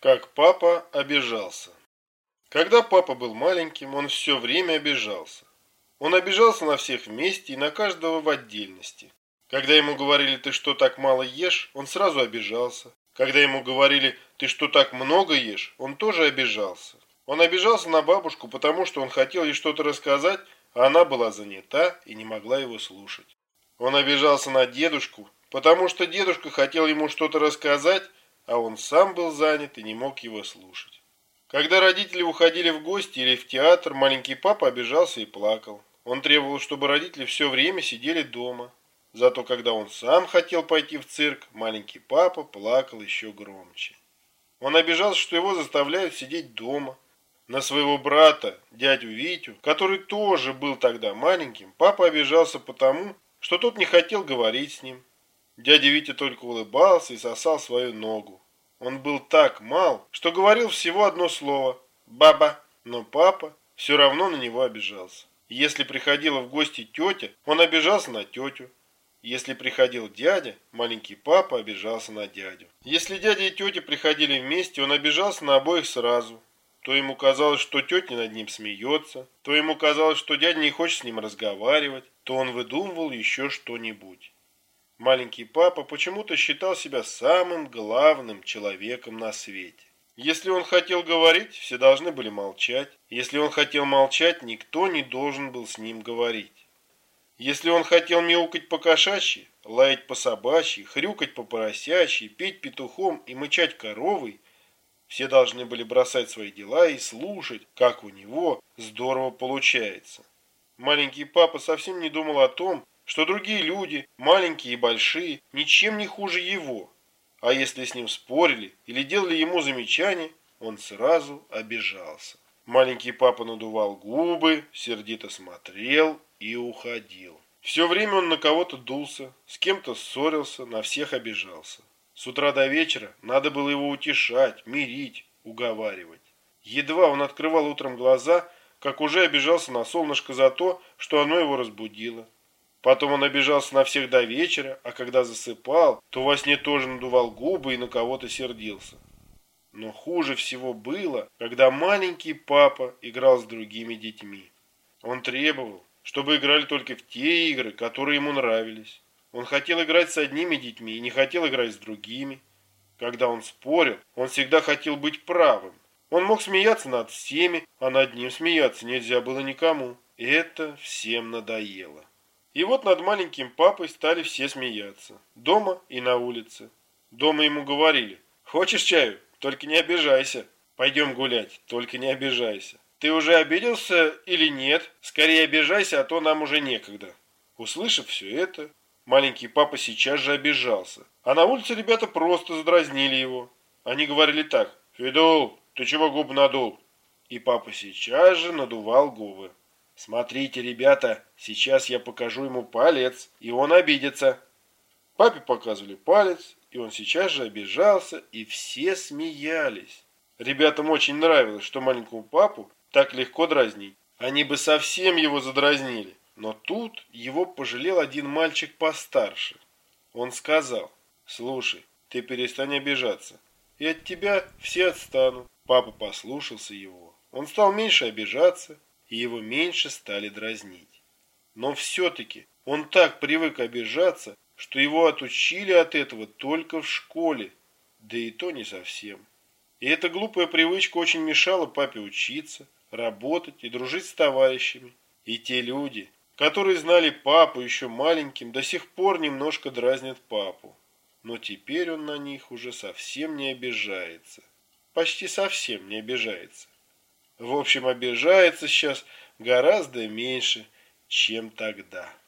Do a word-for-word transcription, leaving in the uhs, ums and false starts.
Как папа обижался. Когда папа был маленьким, он все время обижался. Он обижался на всех вместе и на каждого в отдельности. Когда ему говорили: «Ты что так мало ешь?», он сразу обижался. Когда ему говорили: «Ты что так много ешь?», он тоже обижался. Он обижался на бабушку, потому что он хотел ей что-то рассказать, а она была занята и не могла его слушать. Он обижался на дедушку, потому что дедушка хотел ему что-то рассказать, а он сам был занят и не мог его слушать. Когда родители уходили в гости или в театр, маленький папа обижался и плакал. Он требовал, чтобы родители все время сидели дома. Зато когда он сам хотел пойти в цирк, маленький папа плакал еще громче. Он обижался, что его заставляют сидеть дома. На своего брата, дядю Витю, который тоже был тогда маленьким, папа обижался потому, что тот не хотел говорить с ним. Дядя Витя только улыбался и сосал свою ногу. Он был так мал, что говорил всего одно слово «баба», но папа все равно на него обижался. Если приходила в гости тетя, он обижался на тетю. Если приходил дядя, маленький папа обижался на дядю. Если дядя и тетя приходили вместе, он обижался на обоих сразу. То ему казалось, что тетя над ним смеется, то ему казалось, что дядя не хочет с ним разговаривать, то он выдумывал еще что-нибудь. Маленький папа почему-то считал себя самым главным человеком на свете. Если он хотел говорить, все должны были молчать. Если он хотел молчать, никто не должен был с ним говорить. Если он хотел мяукать по-кошачьи, лаять по-собачьи, хрюкать по-поросячьи, петь петухом и мычать коровой, все должны были бросать свои дела и слушать, как у него здорово получается. Маленький папа совсем не думал о том, что другие люди, маленькие и большие, ничем не хуже его. А если с ним спорили или делали ему замечания, он сразу обижался. Маленький папа надувал губы, сердито смотрел и уходил. Все время он на кого-то дулся, с кем-то ссорился, на всех обижался. С утра до вечера надо было его утешать, мирить, уговаривать. Едва он открывал утром глаза, как уже обижался на солнышко за то, что оно его разбудило. Потом он обижался на всех до вечера, а когда засыпал, то во сне тоже надувал губы и на кого-то сердился. Но хуже всего было, когда маленький папа играл с другими детьми. Он требовал, чтобы играли только в те игры, которые ему нравились. Он хотел играть с одними детьми и не хотел играть с другими. Когда он спорил, он всегда хотел быть правым. Он мог смеяться над всеми, а над ним смеяться нельзя было никому. Это всем надоело. И вот над маленьким папой стали все смеяться. Дома и на улице. Дома ему говорили: «Хочешь чаю? Только не обижайся. Пойдем гулять, только не обижайся. Ты уже обиделся или нет? Скорее обижайся, а то нам уже некогда». Услышав все это, маленький папа сейчас же обижался. А на улице ребята просто задразнили его. Они говорили так: «Федул, ты чего губы надул?» И папа сейчас же надувал губы. «Смотрите, ребята, сейчас я покажу ему палец, и он обидится». Папе показывали палец, и он сейчас же обижался, и все смеялись. Ребятам очень нравилось, что маленькому папу так легко дразнить. Они бы совсем его задразнили. Но тут его пожалел один мальчик постарше. Он сказал: «Слушай, ты перестань обижаться, и от тебя все отстанут». Папа послушался его. Он стал меньше обижаться, и его меньше стали дразнить. Но все-таки он так привык обижаться, что его отучили от этого только в школе, да и то не совсем. И эта глупая привычка очень мешала папе учиться, работать и дружить с товарищами. И те люди, которые знали папу еще маленьким, до сих пор немножко дразнят папу. Но теперь он на них уже совсем не обижается. Почти совсем не обижается. В общем, обижается сейчас гораздо меньше, чем тогда.